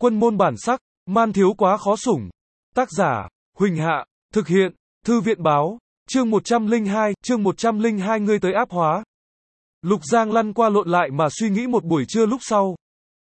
Quân môn bản sắc, man thiếu quá khó sủng. Tác giả, Huỳnh Hạ, thực hiện, Thư viện báo, chương 102, ngươi tới áp hóa. Lục Giang lăn qua lộn lại mà suy nghĩ một buổi trưa lúc sau.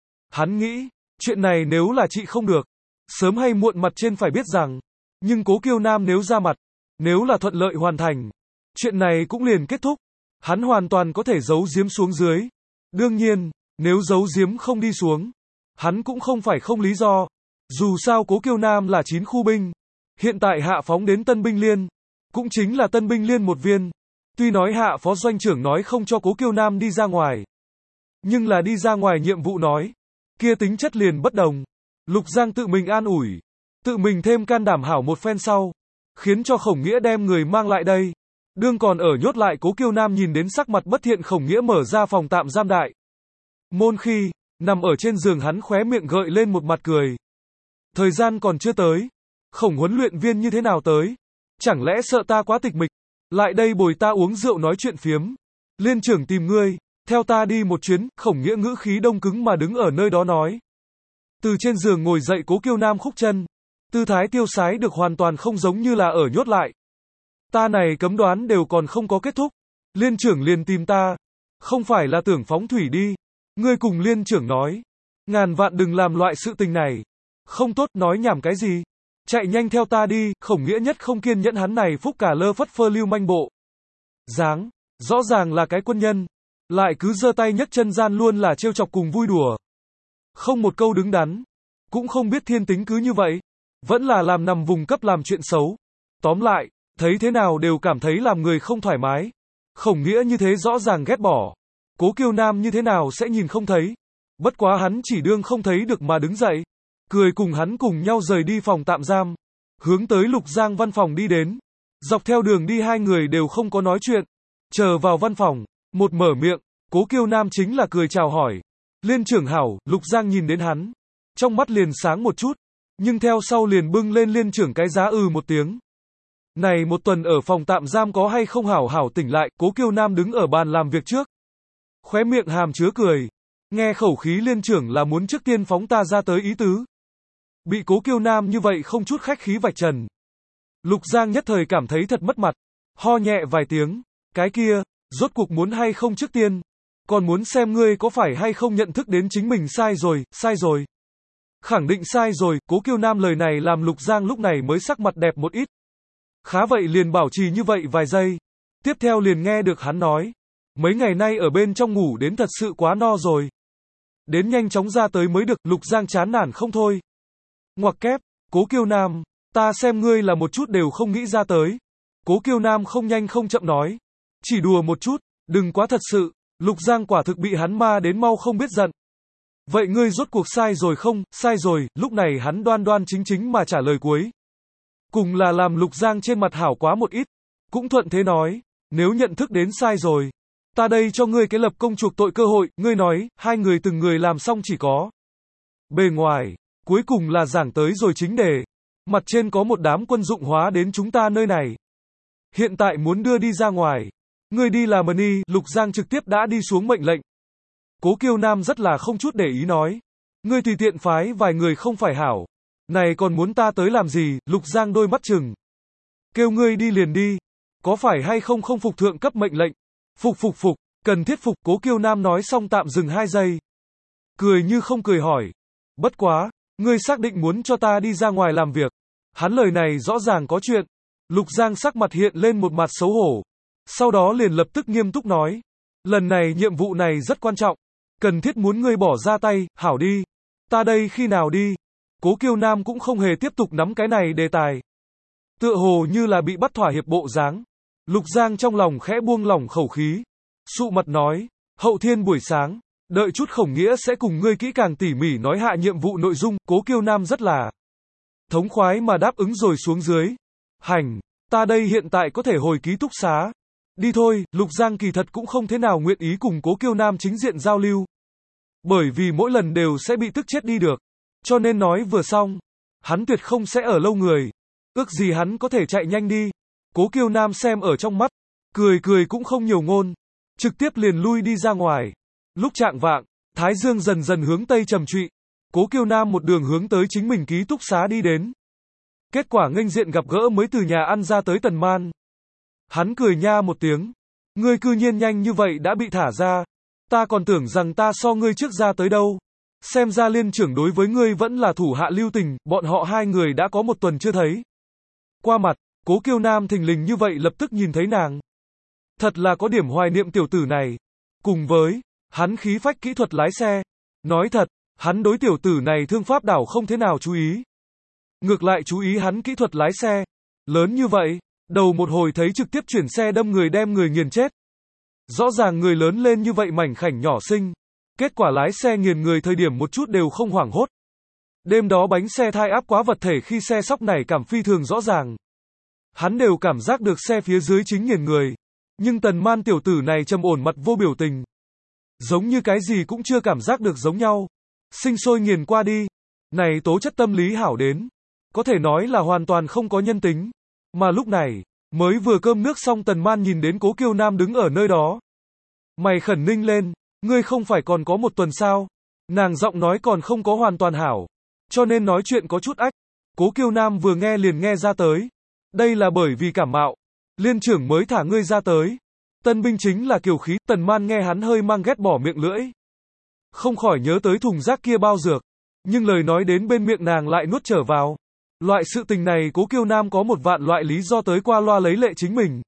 Hắn nghĩ, chuyện này nếu là chị không được, sớm hay muộn mặt trên phải biết rằng, nhưng Cố Kiêu Nam nếu ra mặt, nếu là thuận lợi hoàn thành, chuyện này cũng liền kết thúc. Hắn hoàn toàn có thể giấu giếm xuống dưới. Đương nhiên, nếu giấu giếm không đi xuống, hắn cũng không phải không lý do. Dù sao Cố Kiêu Nam là 9 khu binh, hiện tại hạ phóng đến Tân Binh Liên, cũng chính là Tân Binh Liên một viên. Tuy nói hạ phó doanh trưởng nói không cho Cố Kiêu Nam đi ra ngoài, nhưng là đi ra ngoài nhiệm vụ nói, kia tính chất liền bất đồng. Lục Giang tự mình an ủi, tự mình thêm can đảm hảo một phen sau, khiến cho Khổng Nghĩa đem người mang lại đây. Đương còn ở nhốt lại Cố Kiêu Nam nhìn đến sắc mặt bất thiện Khổng Nghĩa mở ra phòng tạm giam đại môn khi, nằm ở trên giường hắn khóe miệng gợi lên một mặt cười. Thời gian còn chưa tới, Khổng huấn luyện viên như thế nào tới? Chẳng lẽ sợ ta quá tịch mịch, lại đây bồi ta uống rượu nói chuyện phiếm? Liên trưởng tìm ngươi, theo ta đi một chuyến. Khổng Nghĩa ngữ khí đông cứng mà đứng ở nơi đó nói. Từ trên giường ngồi dậy Cố Kiêu Nam khúc chân, tư thái tiêu sái được hoàn toàn không giống như là ở nhốt lại. Ta này cấm đoán đều còn không có kết thúc, liên trưởng liền tìm ta, không phải là tưởng phóng thủy đi. Ngươi cùng liên trưởng nói, ngàn vạn đừng làm loại sự tình này, không tốt. Nói nhảm cái gì, chạy nhanh theo ta đi. Khổng Nghĩa nhất không kiên nhẫn hắn này phúc cả lơ phất phơ lưu manh bộ dáng, rõ ràng là cái quân nhân, lại cứ giơ tay nhấc chân gian luôn là trêu chọc cùng vui đùa, không một câu đứng đắn, cũng không biết thiên tính cứ như vậy, vẫn là làm nằm vùng cấp làm chuyện xấu. Tóm lại, thấy thế nào đều cảm thấy làm người không thoải mái. Khổng Nghĩa như thế rõ ràng ghét bỏ, Cố Kiêu Nam như thế nào sẽ nhìn không thấy. Bất quá hắn chỉ đương không thấy được mà đứng dậy, cười cùng hắn cùng nhau rời đi phòng tạm giam, hướng tới Lục Giang văn phòng đi đến. Dọc theo đường đi hai người đều không có nói chuyện. Chờ vào văn phòng, một mở miệng, Cố Kiêu Nam chính là cười chào hỏi. Liên trưởng hảo. Lục Giang nhìn đến hắn, trong mắt liền sáng một chút, nhưng theo sau liền bưng lên liên trưởng cái giá một tiếng. Này một tuần ở phòng tạm giam có hay không hảo hảo tỉnh lại? Cố Kiêu Nam đứng ở bàn làm việc trước, khóe miệng hàm chứa cười. Nghe khẩu khí liên trưởng là muốn trước tiên phóng ta ra tới ý tứ. Bị Cố Kiêu Nam như vậy không chút khách khí vạch trần, Lục Giang nhất thời cảm thấy thật mất mặt, ho nhẹ vài tiếng. Cái kia, rốt cuộc muốn hay không trước tiên, còn muốn xem ngươi có phải hay không nhận thức đến chính mình sai rồi. Khẳng định sai rồi. Cố Kiêu Nam lời này làm Lục Giang lúc này mới sắc mặt đẹp một ít. Khá vậy liền bảo trì như vậy vài giây. Tiếp theo liền nghe được hắn nói, mấy ngày nay ở bên trong ngủ đến thật sự quá no rồi, đến nhanh chóng ra tới mới được. Lục Giang chán nản không thôi. Ngoặc kép, Cố Kiêu Nam, ta xem ngươi là một chút đều không nghĩ ra tới. Cố Kiêu Nam không nhanh không chậm nói, chỉ đùa một chút, đừng quá thật sự. Lục Giang quả thực bị hắn ma đến mau không biết giận. Vậy ngươi rốt cuộc sai rồi không? Sai rồi. Lúc này hắn đoan đoan chính chính mà trả lời cuối cùng là làm Lục Giang trên mặt hảo quá một ít, cũng thuận thế nói, nếu nhận thức đến sai rồi, ta đây cho ngươi cái lập công chuộc tội cơ hội. Ngươi nói, hai người từng người làm xong chỉ có bề ngoài, cuối cùng là giảng tới rồi chính đề. Mặt trên có một đám quân dụng hóa đến chúng ta nơi này, hiện tại muốn đưa đi ra ngoài, ngươi đi làm đi. Lục Giang trực tiếp đã đi xuống mệnh lệnh. Cố Kiêu Nam rất là không chút để ý nói, ngươi tùy tiện phái vài người không phải hảo, này còn muốn ta tới làm gì? Lục Giang đôi mắt trừng, kêu ngươi đi liền đi, có phải hay không không phục thượng cấp mệnh lệnh? Phục, cần thiết phục. Cố Kiêu Nam nói xong tạm dừng 2 giây, cười như không cười hỏi, bất quá, ngươi xác định muốn cho ta đi ra ngoài làm việc? Hắn lời này rõ ràng có chuyện. Lục Giang sắc mặt hiện lên một mặt xấu hổ, sau đó liền lập tức nghiêm túc nói, lần này nhiệm vụ này rất quan trọng, cần thiết muốn ngươi bỏ ra tay. Hảo đi, ta đây khi nào đi? Cố Kiêu Nam cũng không hề tiếp tục nắm cái này đề tài, tựa hồ như là bị bắt thỏa hiệp bộ dáng. Lục Giang trong lòng khẽ buông lỏng khẩu khí, sụ mặt nói, hậu thiên buổi sáng, đợi chút Khổng Nghĩa sẽ cùng ngươi kỹ càng tỉ mỉ nói hạ nhiệm vụ nội dung. Cố Kiêu Nam rất là thống khoái mà đáp ứng rồi xuống dưới. Hành, ta đây hiện tại có thể hồi ký túc xá. Đi thôi. Lục Giang kỳ thật cũng không thế nào nguyện ý cùng Cố Kiêu Nam chính diện giao lưu, bởi vì mỗi lần đều sẽ bị tức chết đi được, cho nên nói vừa xong, hắn tuyệt không sẽ ở lâu người, ước gì hắn có thể chạy nhanh đi. Cố Kiêu Nam xem ở trong mắt, cười cũng không nhiều ngôn, trực tiếp liền lui đi ra ngoài. Lúc chạng vạng, thái dương dần dần hướng tây trầm trụy, Cố Kiêu Nam một đường hướng tới chính mình ký túc xá đi đến. Kết quả nghênh diện gặp gỡ mới từ nhà ăn ra tới Tần Man. Hắn cười nha một tiếng. Ngươi cư nhiên nhanh như vậy đã bị thả ra. Ta còn tưởng rằng ta so ngươi trước ra tới đâu. Xem ra liên trưởng đối với ngươi vẫn là thủ hạ lưu tình, bọn họ hai người đã có một tuần chưa thấy. Qua mặt, Cố Kiêu Nam thình lình như vậy lập tức nhìn thấy nàng. Thật là có điểm hoài niệm tiểu tử này. Cùng với, hắn khí phách kỹ thuật lái xe. Nói thật, hắn đối tiểu tử này thương pháp đảo không thế nào chú ý. Ngược lại chú ý hắn kỹ thuật lái xe. Lớn như vậy, đầu một hồi thấy trực tiếp chuyển xe đâm người đem người nghiền chết. Rõ ràng người lớn lên như vậy mảnh khảnh nhỏ xinh. Kết quả lái xe nghiền người thời điểm một chút đều không hoảng hốt. Đêm đó bánh xe thai áp quá vật thể khi xe sóc nảy cảm phi thường rõ ràng. Hắn đều cảm giác được xe phía dưới chính nghiền người. Nhưng Tần Man tiểu tử này trầm ổn mặt vô biểu tình. Giống như cái gì cũng chưa cảm giác được giống nhau. Sinh sôi nghiền qua đi. Này tố chất tâm lý hảo đến. Có thể nói là hoàn toàn không có nhân tính. Mà lúc này, mới vừa cơm nước xong Tần Man nhìn đến Cố Kiêu Nam đứng ở nơi đó. Mày khẩn ninh lên, ngươi không phải còn có một tuần sao? Nàng giọng nói còn không có hoàn toàn hảo. Cho nên nói chuyện có chút ách. Cố Kiêu Nam vừa nghe liền nghe ra tới. Đây là bởi vì cảm mạo. Liên trưởng mới thả ngươi ra tới. Tân binh chính là kiều khí. Tần Man nghe hắn hơi mang ghét bỏ miệng lưỡi. Không khỏi nhớ tới thùng rác kia bao dược. Nhưng lời nói đến bên miệng nàng lại nuốt trở vào. Loại sự tình này Cố Kiêu Nam có một vạn loại lý do tới qua loa lấy lệ chính mình.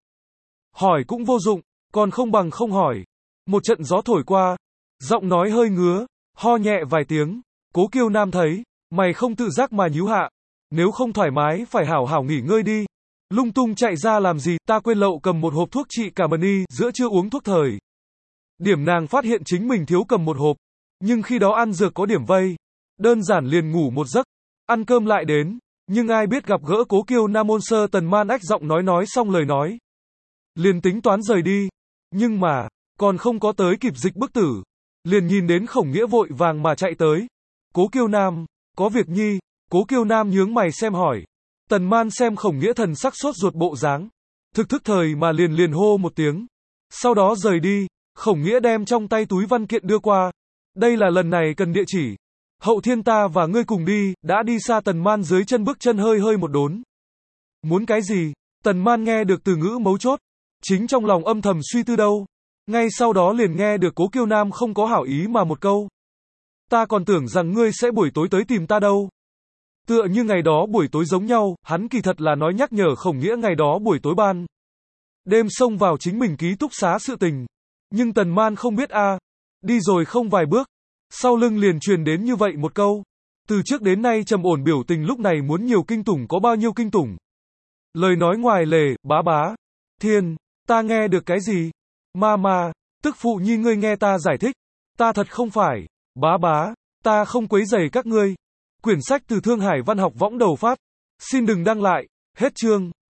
Hỏi cũng vô dụng, còn không bằng không hỏi. Một trận gió thổi qua, giọng nói hơi ngứa, ho nhẹ vài tiếng. Cố Kiêu Nam thấy, mày không tự giác mà nhíu hạ. Nếu không thoải mái phải hảo hảo nghỉ ngơi đi. Lung tung chạy ra làm gì, ta quên lậu cầm một hộp thuốc trị cả mani, giữa chưa uống thuốc thời. Điểm nàng phát hiện chính mình thiếu cầm một hộp. Nhưng khi đó ăn dược có điểm vây. Đơn giản liền ngủ một giấc. Ăn cơm lại đến. Nhưng ai biết gặp gỡ Cố Kiêu Nam môn sơ Tần Man ách giọng nói xong lời nói. Liền tính toán rời đi. Nhưng mà, còn không có tới kịp dịch bức tử. Liền nhìn đến Khổng Nghĩa vội vàng mà chạy tới. Cố Kiêu Nam, có việc nhi. Cố Kiêu Nam nhướng mày xem hỏi. Tần Man xem Khổng Nghĩa thần sắc sốt ruột bộ dáng. Thực thức thời mà liền hô một tiếng. Sau đó rời đi. Khổng Nghĩa đem trong tay túi văn kiện đưa qua. Đây là lần này cần địa chỉ. Hậu thiên ta và ngươi cùng đi, đã đi xa Tần Man dưới chân bước chân hơi một đốn. Muốn cái gì? Tần Man nghe được từ ngữ mấu chốt. Chính trong lòng âm thầm suy tư đâu. Ngay sau đó liền nghe được Cố Kiêu Nam không có hảo ý mà một câu. Ta còn tưởng rằng ngươi sẽ buổi tối tới tìm ta đâu. Tựa như ngày đó buổi tối giống nhau, hắn kỳ thật là nói nhắc nhở Khổng Nghĩa ngày đó buổi tối ban. Đêm xông vào chính mình ký túc xá sự tình. Nhưng Tần Man không biết a. Đi rồi không vài bước. Sau lưng liền truyền đến như vậy một câu. Từ trước đến nay trầm ổn biểu tình lúc này muốn nhiều kinh tủng có bao nhiêu kinh tủng. Lời nói ngoài lề, bá. Thiên, ta nghe được cái gì? Ma, tức phụ nhi ngươi nghe ta giải thích. Ta thật không phải. Bá, ta không quấy rầy các ngươi. Quyển sách từ Thương Hải Văn học võng đầu phát. Xin đừng đăng lại. Hết chương.